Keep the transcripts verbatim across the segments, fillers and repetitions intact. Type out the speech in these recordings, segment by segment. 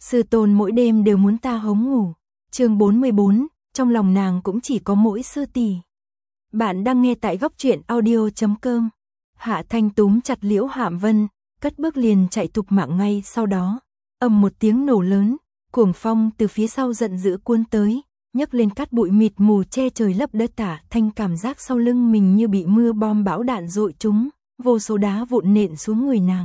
Sư tôn mỗi đêm đều muốn ta hống ngủ. Chương bốn mươi bốn, trong lòng nàng cũng chỉ có mỗi sư tỷ. Bạn đang nghe tại góc truyện audio chấm com. Hạ Thanh túm chặt Liễu Hạm Vân, cất bước liền chạy thục mạng ngay sau đó. Ầm một tiếng nổ lớn, cuồng phong từ phía sau giận dữ cuốn tới, nhấc lên cát bụi mịt mù che trời lấp đất. Tả Thanh cảm giác sau lưng mình như bị mưa bom bão đạn dội trúng, vô số đá vụn nện xuống người nàng.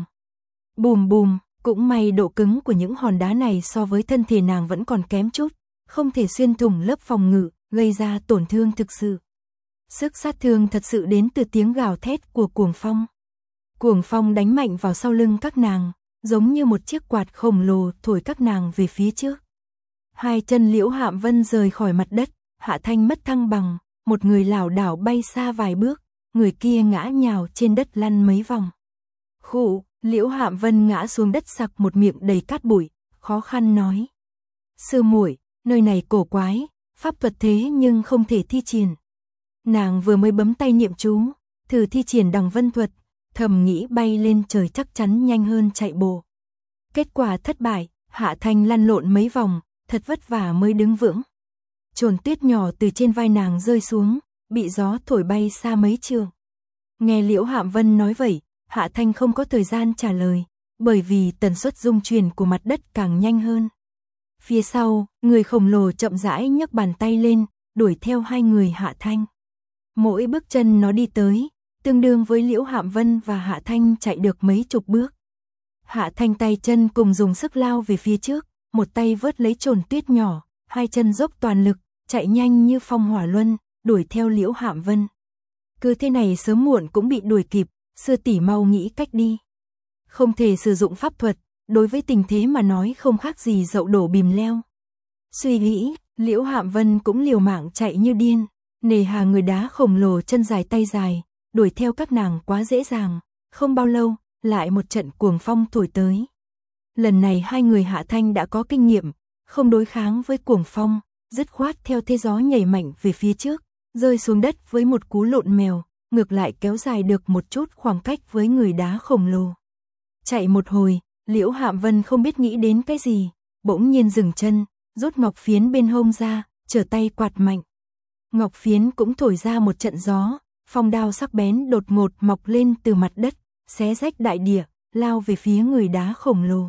Bùm bùm, cũng may độ cứng của những hòn đá này so với thân thể nàng vẫn còn kém chút, không thể xuyên thủng lớp phòng ngự, gây ra tổn thương thực sự. Sức sát thương thật sự đến từ tiếng gào thét của cuồng phong. Cuồng phong đánh mạnh vào sau lưng các nàng, giống như một chiếc quạt khổng lồ thổi các nàng về phía trước. Hai chân Liễu Hạm Vân rời khỏi mặt đất, Hạ Thanh mất thăng bằng, một người lảo đảo bay xa vài bước, người kia ngã nhào trên đất lăn mấy vòng. Khụ, Liễu Hạm Vân ngã xuống đất sặc một miệng đầy cát bụi, khó khăn nói: "Sư muội, nơi này cổ quái, pháp thuật thế nhưng không thể thi triển." Nàng vừa mới bấm tay niệm chú, thử thi triển Đằng Vân thuật, thầm nghĩ bay lên trời chắc chắn nhanh hơn chạy bộ. Kết quả thất bại, Hạ Thanh lăn lộn mấy vòng, thật vất vả mới đứng vững. Chồn tuyết nhỏ từ trên vai nàng rơi xuống, bị gió thổi bay xa mấy trượng. Nghe Liễu Hạm Vân nói vậy, Hạ Thanh không có thời gian trả lời, bởi vì tần suất rung chuyển của mặt đất càng nhanh hơn. Phía sau, người khổng lồ chậm rãi nhấc bàn tay lên, đuổi theo hai người Hạ Thanh. Mỗi bước chân nó đi tới, tương đương với Liễu Hạm Vân và Hạ Thanh chạy được mấy chục bước. Hạ Thanh tay chân cùng dùng sức lao về phía trước, một tay vớt lấy chồn tuyết nhỏ, hai chân dốc toàn lực, chạy nhanh như phong hỏa luân, đuổi theo Liễu Hạm Vân. Cứ thế này sớm muộn cũng bị đuổi kịp, sư tỷ mau nghĩ cách đi. Không thể sử dụng pháp thuật, đối với tình thế mà nói không khác gì dậu đổ bìm leo. Suy nghĩ, Liễu Hạm Vân cũng liều mạng chạy như điên, nề hà người đá khổng lồ chân dài tay dài, đuổi theo các nàng quá dễ dàng, không bao lâu, lại một trận cuồng phong thổi tới. Lần này hai người Hạ Thanh đã có kinh nghiệm, không đối kháng với cuồng phong, dứt khoát theo thế gió nhảy mạnh về phía trước, rơi xuống đất với một cú lộn mèo, ngược lại kéo dài được một chút khoảng cách với người đá khổng lồ. Chạy một hồi, Liễu Hạm Vân không biết nghĩ đến cái gì, bỗng nhiên dừng chân, rút ngọc phiến bên hông ra, trở tay quạt mạnh. Ngọc phiến cũng thổi ra một trận gió, phong đao sắc bén đột ngột mọc lên từ mặt đất, xé rách đại địa, lao về phía người đá khổng lồ.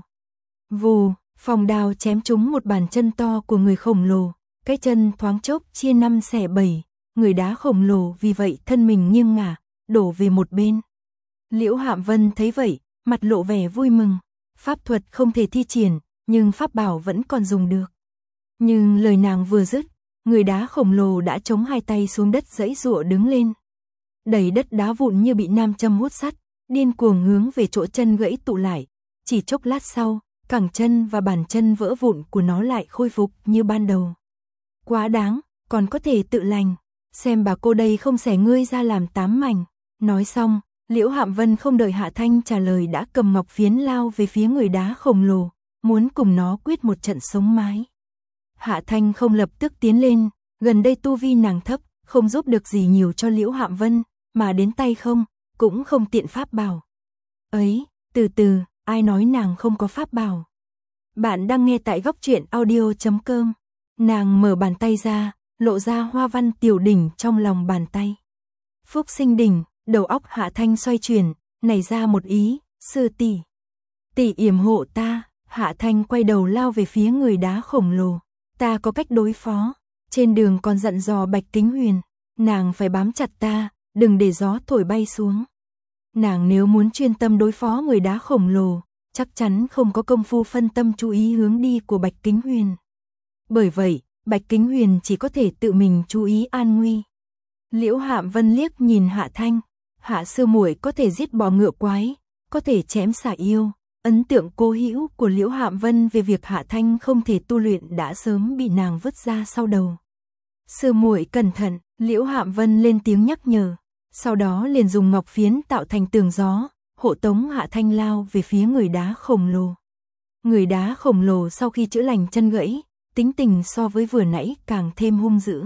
Vù, phong đao chém trúng một bàn chân to của người khổng lồ, cái chân thoáng chốc chia năm xẻ bảy, người đá khổng lồ vì vậy thân mình nghiêng ngả, đổ về một bên. Liễu Hạm Vân thấy vậy, mặt lộ vẻ vui mừng, pháp thuật không thể thi triển, nhưng pháp bảo vẫn còn dùng được. Nhưng lời nàng vừa dứt, người đá khổng lồ đã chống hai tay xuống đất giãy giụa đứng lên. Đầy đất đá vụn như bị nam châm hút sắt, điên cuồng hướng về chỗ chân gãy tụ lại. Chỉ chốc lát sau, cẳng chân và bàn chân vỡ vụn của nó lại khôi phục như ban đầu. Quá đáng, còn có thể tự lành, xem bà cô đây không xẻ ngươi ra làm tám mảnh. Nói xong, Liễu Hạm Vân không đợi Hạ Thanh trả lời đã cầm ngọc phiến lao về phía người đá khổng lồ, muốn cùng nó quyết một trận sống mái. Hạ Thanh không lập tức tiến lên, gần đây tu vi nàng thấp, không giúp được gì nhiều cho Liễu Hạm Vân, mà đến tay không, cũng không tiện pháp bảo. Ấy, từ từ, ai nói nàng không có pháp bảo? Bạn đang nghe tại góc truyện audio chấm com. Nàng mở bàn tay ra, lộ ra hoa văn tiểu đỉnh trong lòng bàn tay. Phúc sinh đỉnh, đầu óc Hạ Thanh xoay chuyển, nảy ra một ý, sư tỷ, tỷ yểm hộ ta. Hạ Thanh quay đầu lao về phía người đá khổng lồ. Ta có cách đối phó. Trên đường còn dặn dò Bạch Kính Huyền, nàng phải bám chặt ta, đừng để gió thổi bay xuống. Nàng nếu muốn chuyên tâm đối phó người đá khổng lồ, chắc chắn không có công phu phân tâm chú ý hướng đi của Bạch Kính Huyền. Bởi vậy, Bạch Kính Huyền chỉ có thể tự mình chú ý an nguy. Liễu Hạm Vân liếc nhìn Hạ Thanh, Hạ sư muội có thể giết bò ngựa quái, có thể chém xà yêu. Ấn tượng cố hữu của Liễu Hạm Vân về việc Hạ Thanh không thể tu luyện đã sớm bị nàng vứt ra sau đầu. Sư muội cẩn thận, Liễu Hạm Vân lên tiếng nhắc nhở, sau đó liền dùng ngọc phiến tạo thành tường gió, hộ tống Hạ Thanh lao về phía người đá khổng lồ. Người đá khổng lồ sau khi chữa lành chân gãy, tính tình so với vừa nãy càng thêm hung dữ.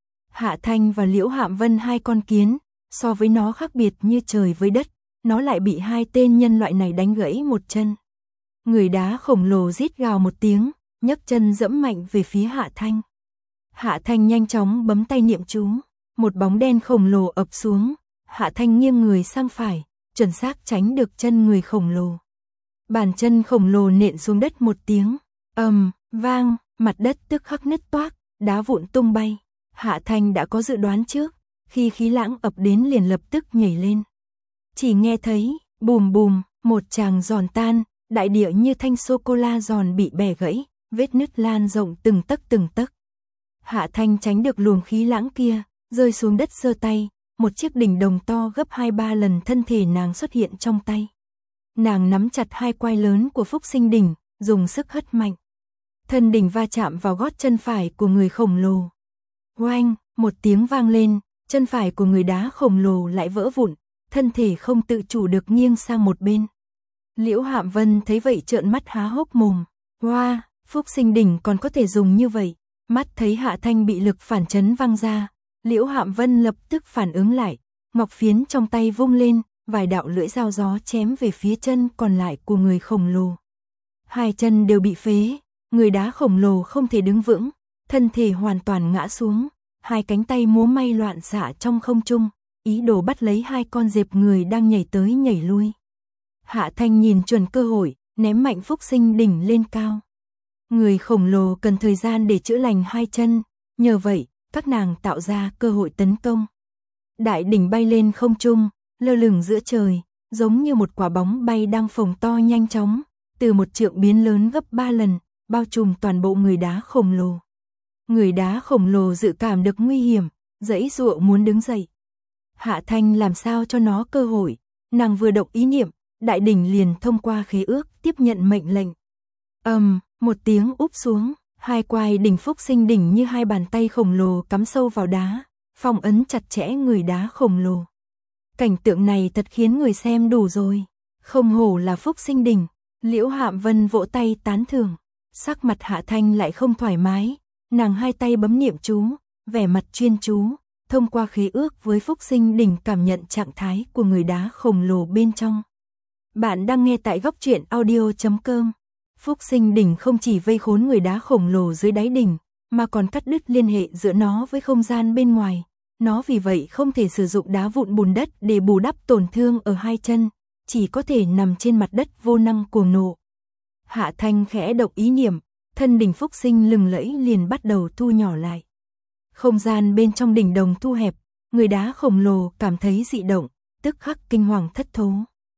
Hạ Thanh và Liễu Hạm Vân hai con kiến, so với nó khác biệt như trời với đất, nó lại bị hai tên nhân loại này đánh gãy một chân. Người đá khổng lồ rít gào một tiếng, nhấc chân dẫm mạnh về phía Hạ Thanh. Hạ Thanh nhanh chóng bấm tay niệm chú, một bóng đen khổng lồ ập xuống, Hạ Thanh nghiêng người sang phải, chuẩn xác tránh được chân người khổng lồ. Bàn chân khổng lồ nện xuống đất một tiếng, ầm, vang, mặt đất tức khắc nứt toác, đá vụn tung bay. Hạ Thanh đã có dự đoán trước, khi khí lãng ập đến liền lập tức nhảy lên. Chỉ nghe thấy, bùm bùm, một tràng giòn tan, đại địa như thanh sô-cô-la giòn bị bẻ gãy, vết nứt lan rộng từng tấc từng tấc. Hạ Thanh tránh được luồng khí lãng kia, rơi xuống đất giơ tay, một chiếc đỉnh đồng to gấp hai ba lần thân thể nàng xuất hiện trong tay. Nàng nắm chặt hai quai lớn của Phúc Sinh đỉnh, dùng sức hất mạnh. Thân đỉnh va chạm vào gót chân phải của người khổng lồ. Oanh, một tiếng vang lên, chân phải của người đá khổng lồ lại vỡ vụn, thân thể không tự chủ được nghiêng sang một bên. Liễu Hạm Vân thấy vậy trợn mắt há hốc mồm. Wow, Phúc Sinh đỉnh còn có thể dùng như vậy. Mắt thấy Hạ Thanh bị lực phản chấn văng ra, Liễu Hạm Vân lập tức phản ứng lại, ngọc phiến trong tay vung lên, vài đạo lưỡi dao gió chém về phía chân còn lại của người khổng lồ. Hai chân đều bị phế, người đá khổng lồ không thể đứng vững, thân thể hoàn toàn ngã xuống, hai cánh tay múa may loạn xạ trong không trung, ý đồ bắt lấy hai con dẹp người đang nhảy tới nhảy lui. Hạ Thanh nhìn chuẩn cơ hội, ném mạnh Phúc Sinh đỉnh lên cao. Người khổng lồ cần thời gian để chữa lành hai chân, nhờ vậy, các nàng tạo ra cơ hội tấn công. Đại đỉnh bay lên không trung, lơ lửng giữa trời, giống như một quả bóng bay đang phồng to nhanh chóng, từ một trượng biến lớn gấp ba lần, bao trùm toàn bộ người đá khổng lồ. Người đá khổng lồ dự cảm được nguy hiểm, giãy giụa muốn đứng dậy. Hạ Thanh làm sao cho nó cơ hội, nàng vừa động ý niệm, đại đỉnh liền thông qua khế ước tiếp nhận mệnh lệnh. Ầm, um, một tiếng úp xuống, hai quai đỉnh Phúc Sinh đỉnh như hai bàn tay khổng lồ cắm sâu vào đá, phong ấn chặt chẽ người đá khổng lồ. Cảnh tượng này thật khiến người xem đủ rồi, không hổ là Phúc Sinh đỉnh. Liễu Hạm Vân vỗ tay tán thưởng, sắc mặt Hạ Thanh lại không thoải mái, nàng hai tay bấm niệm chú, vẻ mặt chuyên chú, thông qua khế ước với Phúc Sinh đỉnh cảm nhận trạng thái của người đá khổng lồ bên trong. Bạn đang nghe tại góc truyện audio chấm com. Phúc Sinh đỉnh không chỉ vây khốn người đá khổng lồ dưới đáy đỉnh, mà còn cắt đứt liên hệ giữa nó với không gian bên ngoài. Nó vì vậy không thể sử dụng đá vụn bùn đất để bù đắp tổn thương ở hai chân, chỉ có thể nằm trên mặt đất vô năng cuồng nộ. Hạ Thanh khẽ động ý niệm, thân đỉnh Phúc Sinh lừng lẫy liền bắt đầu thu nhỏ lại. Không gian bên trong đỉnh đồng thu hẹp, người đá khổng lồ cảm thấy dị động, tức khắc kinh hoàng thất thố.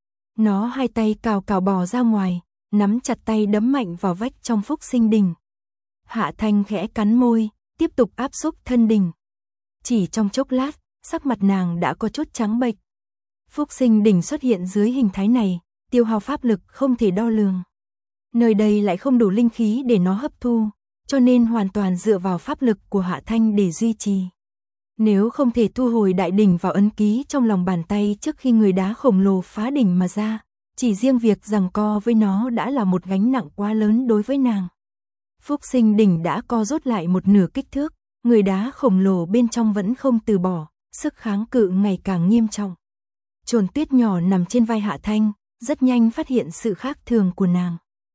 Nó hai tay cào cào bò ra ngoài, nắm chặt tay đấm mạnh vào vách trong Phúc Sinh đỉnh. Hạ Thanh khẽ cắn môi, tiếp tục áp xúc thân đỉnh. Chỉ trong chốc lát, sắc mặt nàng đã có chút trắng bệch. Phúc Sinh đỉnh xuất hiện dưới hình thái này, tiêu hao pháp lực không thể đo lường. Nơi đây lại không đủ linh khí để nó hấp thu, cho nên hoàn toàn dựa vào pháp lực của Hạ Thanh để duy trì. Nếu không thể thu hồi đại đỉnh vào ấn ký trong lòng bàn tay trước khi người đá khổng lồ phá đỉnh mà ra, chỉ riêng việc giằng co với nó đã là một gánh nặng quá lớn đối với nàng. Phúc Sinh đỉnh đã co rút lại một nửa kích thước, người đá khổng lồ bên trong vẫn không từ bỏ, sức kháng cự ngày càng nghiêm trọng. Trồn Tuyết nhỏ nằm trên vai Hạ Thanh, rất nhanh phát hiện sự khác thường của nàng.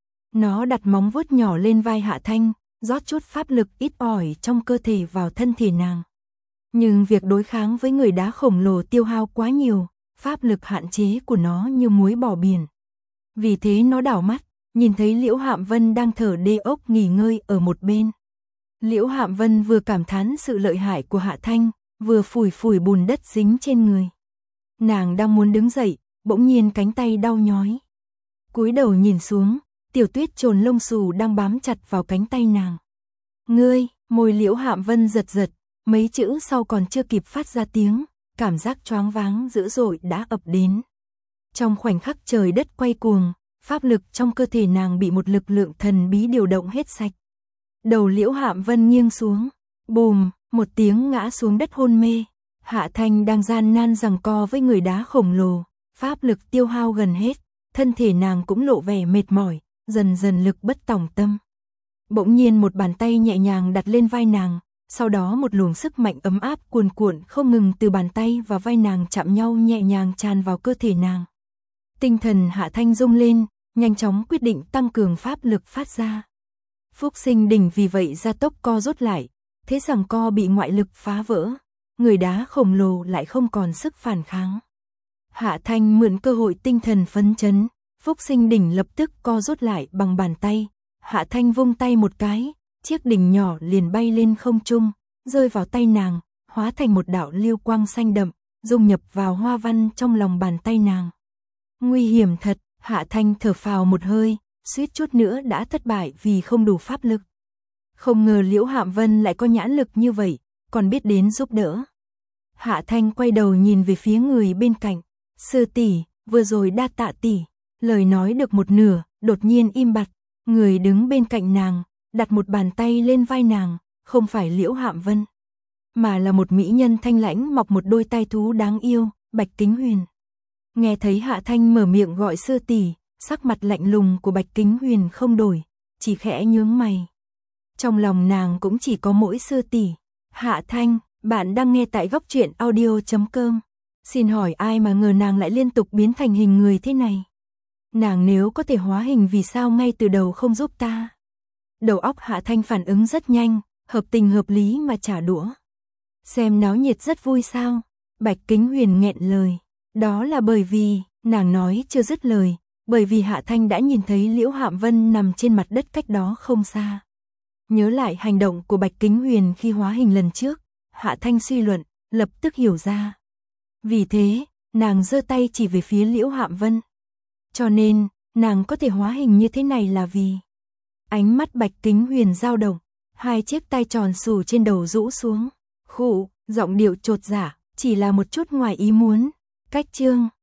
Nó đặt móng vuốt nhỏ lên vai Hạ Thanh, rót chút pháp lực ít ỏi trong cơ thể vào thân thể nàng. Nhưng việc đối kháng với người đá khổng lồ tiêu hao quá nhiều, pháp lực hạn chế của nó như muối bỏ biển. Vì thế nó đảo mắt, nhìn thấy Liễu Hạm Vân đang thở đê ốc nghỉ ngơi ở một bên. Liễu Hạm Vân vừa cảm thán sự lợi hại của Hạ Thanh, vừa phủi phủi bùn đất dính trên người. Nàng đang muốn đứng dậy, bỗng nhiên cánh tay đau nhói. Cúi đầu nhìn xuống, Tiểu Tuyết trồn lông xù đang bám chặt vào cánh tay nàng. Ngươi, môi Liễu Hạm Vân giật giật, mấy chữ sau còn chưa kịp phát ra tiếng, cảm giác choáng váng dữ dội đã ập đến. Trong khoảnh khắc trời đất quay cuồng, pháp lực trong cơ thể nàng bị một lực lượng thần bí điều động hết sạch. Đầu Liễu Hạm Vân nghiêng xuống, bùm, một tiếng ngã xuống đất hôn mê. Hạ Thanh đang gian nan giằng co với người đá khổng lồ, pháp lực tiêu hao gần hết, thân thể nàng cũng lộ vẻ mệt mỏi, dần dần lực bất tòng tâm. Bỗng nhiên một bàn tay nhẹ nhàng đặt lên vai nàng, sau đó một luồng sức mạnh ấm áp cuồn cuộn không ngừng từ bàn tay và vai nàng chạm nhau nhẹ nhàng tràn vào cơ thể nàng. Tinh thần Hạ Thanh rung lên, nhanh chóng quyết định tăng cường pháp lực phát ra. Phúc Sinh đỉnh vì vậy gia tốc co rút lại, thế rằng co bị ngoại lực phá vỡ, người đá khổng lồ lại không còn sức phản kháng. Hạ Thanh mượn cơ hội tinh thần phấn chấn, Phúc Sinh đỉnh lập tức co rút lại bằng bàn tay, Hạ Thanh vung tay một cái, chiếc đỉnh nhỏ liền bay lên không trung, rơi vào tay nàng, hóa thành một đạo lưu quang xanh đậm, dung nhập vào hoa văn trong lòng bàn tay nàng. Nguy hiểm thật, Hạ Thanh thở phào một hơi, suýt chút nữa đã thất bại vì không đủ pháp lực. Không ngờ Liễu Hạm Vân lại có nhãn lực như vậy, còn biết đến giúp đỡ. Hạ Thanh quay đầu nhìn về phía người bên cạnh, sư tỷ, vừa rồi đa tạ tỷ. Lời nói được một nửa, đột nhiên im bặt, người đứng bên cạnh nàng, đặt một bàn tay lên vai nàng, không phải Liễu Hạm Vân, mà là một mỹ nhân thanh lãnh mọc một đôi tai thú đáng yêu, Bạch Kính Huyền. Nghe thấy Hạ Thanh mở miệng gọi sư tỷ, sắc mặt lạnh lùng của Bạch Kính Huyền không đổi, chỉ khẽ nhướng mày. Trong lòng nàng cũng chỉ có mỗi sư tỷ. Hạ Thanh, bạn đang nghe tại góc truyện audio chấm com. Xin hỏi ai mà ngờ nàng lại liên tục biến thành hình người thế này? Nàng nếu có thể hóa hình vì sao ngay từ đầu không giúp ta? Đầu óc Hạ Thanh phản ứng rất nhanh, hợp tình hợp lý mà trả đũa. Xem náo nhiệt rất vui sao? Bạch Kính Huyền nghẹn lời. Đó là bởi vì, nàng nói chưa dứt lời, bởi vì Hạ Thanh đã nhìn thấy Liễu Hạm Vân nằm trên mặt đất cách đó không xa. Nhớ lại hành động của Bạch Kính Huyền khi hóa hình lần trước, Hạ Thanh suy luận, lập tức hiểu ra. Vì thế, nàng giơ tay chỉ về phía Liễu Hạm Vân. Cho nên, nàng có thể hóa hình như thế này là vì... Ánh mắt Bạch Kính Huyền dao động, hai chiếc tai tròn xù trên đầu rũ xuống. Khụ, giọng điệu chột dạ, chỉ là một chút ngoài ý muốn. Cách chương